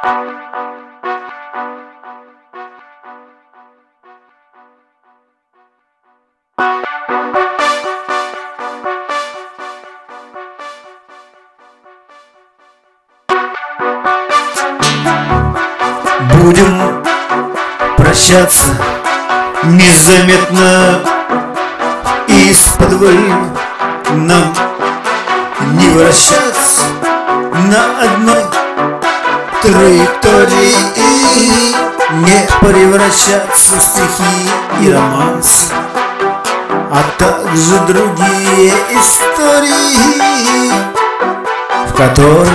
Будем прощаться незаметно, исподволь нам не вращаться на одной траектории и не превращаться в стихи и романсы, а также другие истории, в которых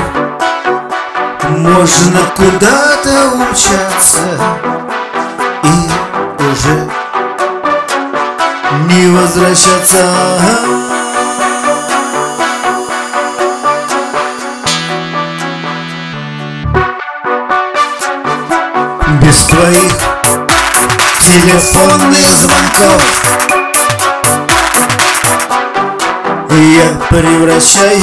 можно куда-то умчаться и уже не возвращаться. Без твоих телефонных звонков я превращаюсь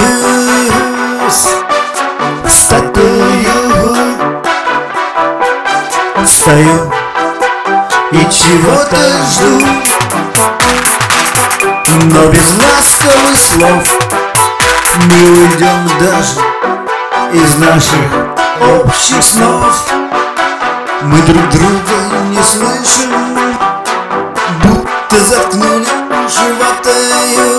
в статую, стою и чего-то жду, но без ласковых слов не уйдем даже из наших общих снов. Мы друг друга не слышим, будто заткнули уши ватой.